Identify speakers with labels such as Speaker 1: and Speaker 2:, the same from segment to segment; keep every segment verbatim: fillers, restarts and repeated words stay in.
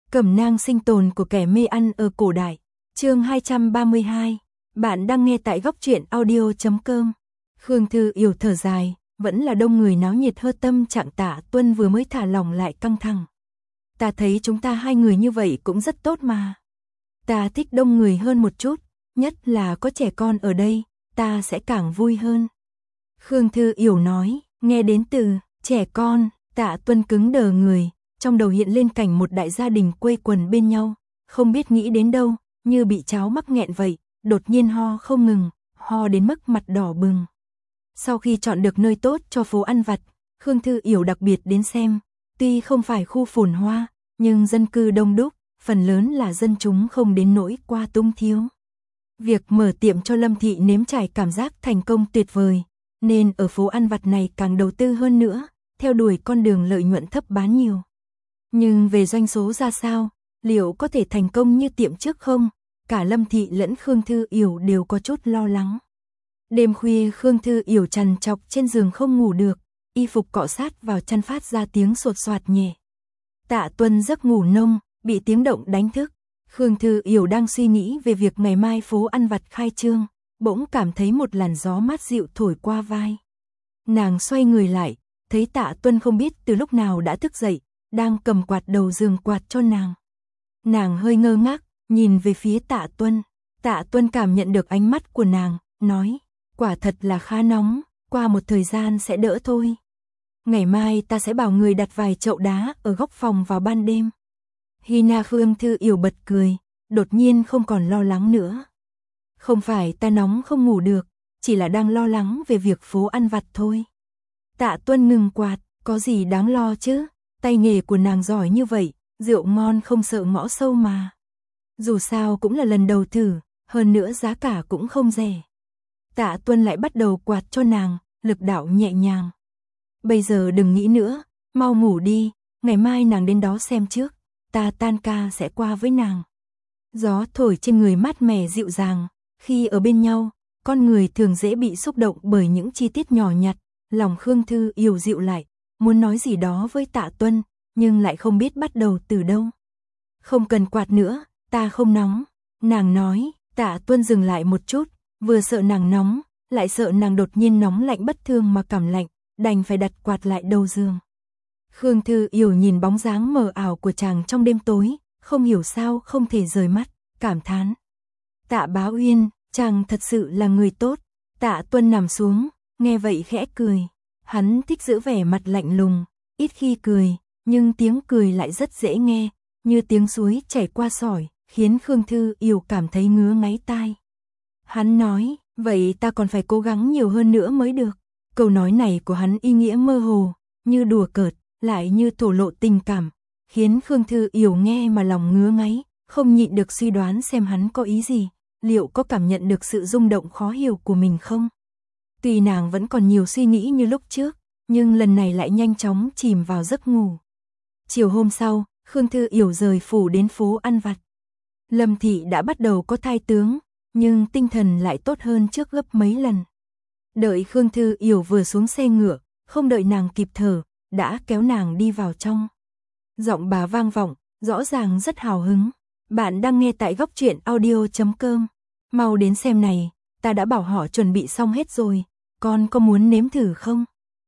Speaker 1: Cẩm nang sinh tồn của kẻ mê ăn ở cổ đại. Chương hai trăm ba mươi hai. Bạn đang nghe tại góc truyện audio chấm com. Khương Thư Yểu thở dài, vẫn là đông người náo nhiệt hơ tâm trạng Tạ Tuân vừa mới thả lỏng lại căng thẳng. Ta thấy chúng ta hai người như vậy cũng rất tốt mà. Ta thích đông người hơn một chút, nhất là có trẻ con ở đây, ta sẽ càng vui hơn. Khương Thư Yểu nói, nghe đến từ trẻ con, Tạ Tuân cứng đờ người, trong đầu hiện lên cảnh một đại gia đình quây quần bên nhau, không biết nghĩ đến đâu, như bị cháo mắc nghẹn vậy, đột nhiên ho không ngừng, ho đến mức mặt đỏ bừng. Sau khi chọn được nơi tốt cho phố ăn vặt, Khương Thư Yểu đặc biệt đến xem, tuy không phải khu phồn hoa, nhưng dân cư đông đúc, phần lớn là dân chúng không đến nỗi qua tung thiếu. Việc mở tiệm cho Lâm Thị nếm trải cảm giác thành công tuyệt vời, nên ở phố ăn vặt này càng đầu tư hơn nữa, theo đuổi con đường lợi nhuận thấp bán nhiều. Nhưng về doanh số ra sao, liệu có thể thành công như tiệm trước không? Cả Lâm Thị lẫn Khương Thư Yểu đều có chút lo lắng. Đêm khuya Khương Thư Yểu trằn trọc trên giường không ngủ được, y phục cọ sát vào chăn phát ra tiếng sột soạt nhẹ. Tạ Tuân giấc ngủ nông, bị tiếng động đánh thức. Khương Thư Yểu đang suy nghĩ về việc ngày mai phố ăn vặt khai trương, bỗng cảm thấy một làn gió mát dịu thổi qua vai. Nàng xoay người lại, thấy Tạ Tuân không biết từ lúc nào đã thức dậy, đang cầm quạt đầu giường quạt cho nàng. Nàng hơi ngơ ngác, nhìn về phía Tạ Tuân. Tạ Tuân cảm nhận được ánh mắt của nàng, nói, quả thật là khá nóng, qua một thời gian sẽ đỡ thôi. Ngày mai ta sẽ bảo người đặt vài chậu đá ở góc phòng vào ban đêm. Hina Khương Thư Yểu bật cười, đột nhiên không còn lo lắng nữa. Không phải ta nóng không ngủ được, chỉ là đang lo lắng về việc phố ăn vặt thôi. Tạ Tuân ngừng quạt, có gì đáng lo chứ, tay nghề của nàng giỏi như vậy, rượu ngon không sợ ngõ sâu mà. Dù sao cũng là lần đầu thử, hơn nữa giá cả cũng không rẻ. Tạ Tuân lại bắt đầu quạt cho nàng, lực đạo nhẹ nhàng. Bây giờ đừng nghĩ nữa, mau ngủ đi, ngày mai nàng đến đó xem trước, ta tan ca sẽ qua với nàng. Gió thổi trên người mát mẻ dịu dàng, khi ở bên nhau, con người thường dễ bị xúc động bởi những chi tiết nhỏ nhặt, lòng Khương Thư Yểu dịu lại, muốn nói gì đó với Tạ Tuân, nhưng lại không biết bắt đầu từ đâu. Không cần quạt nữa, ta không nóng, nàng nói. Tạ Tuân dừng lại một chút, vừa sợ nàng nóng, lại sợ nàng đột nhiên nóng lạnh bất thương mà cảm lạnh, đành phải đặt quạt lại đầu giường. Khương Thư Yểu nhìn bóng dáng mờ ảo của chàng trong đêm tối, không hiểu sao không thể rời mắt, cảm thán. Tạ Bá Uyên, chàng thật sự là người tốt. Tạ Tuân nằm xuống, nghe vậy khẽ cười. Hắn thích giữ vẻ mặt lạnh lùng, ít khi cười, nhưng tiếng cười lại rất dễ nghe, như tiếng suối chảy qua sỏi, khiến Khương Thư Yểu cảm thấy ngứa ngáy tai. Hắn nói, vậy ta còn phải cố gắng nhiều hơn nữa mới được. Câu nói này của hắn ý nghĩa mơ hồ, như đùa cợt, lại như thổ lộ tình cảm, khiến Khương Thư Yểu nghe mà lòng ngứa ngáy, không nhịn được suy đoán xem hắn có ý gì, liệu có cảm nhận được sự rung động khó hiểu của mình không? Tuy nàng vẫn còn nhiều suy nghĩ như lúc trước, nhưng lần này lại nhanh chóng chìm vào giấc ngủ. Chiều hôm sau, Khương Thư Yểu rời phủ đến phố ăn vặt. Lâm Thị đã bắt đầu có thai tướng, nhưng tinh thần lại tốt hơn trước gấp mấy lần. Đợi Khương Thư Yểu vừa xuống xe ngựa, không đợi nàng kịp thở, đã kéo nàng đi vào trong. Giọng bà vang vọng, rõ ràng rất hào hứng. Bạn đang nghe tại góc truyện audio chấm com. Mau đến xem này, ta đã bảo họ chuẩn bị xong hết rồi, con có muốn nếm thử không?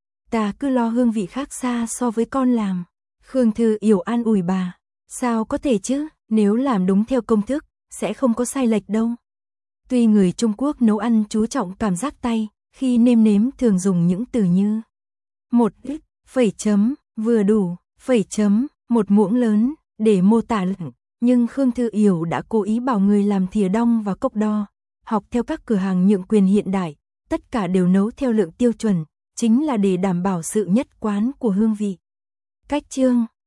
Speaker 1: Ta cứ lo hương vị khác xa so với con làm. Khương Thư Yểu an ủi bà, sao có thể chứ, nếu làm đúng theo công thức, sẽ không có sai lệch đâu. Tuy người Trung Quốc nấu ăn chú trọng cảm giác tay, khi nêm nếm thường dùng những từ như một ít, phẩy chấm, vừa đủ, phẩy chấm, một muỗng lớn, để mô tả lệnh. Nhưng Khương Thư Yểu đã cố ý bảo người làm thìa đong và cốc đo, học theo các cửa hàng nhượng quyền hiện đại, tất cả đều nấu theo lượng tiêu chuẩn, chính là để đảm bảo sự nhất quán của hương vị. Cách chương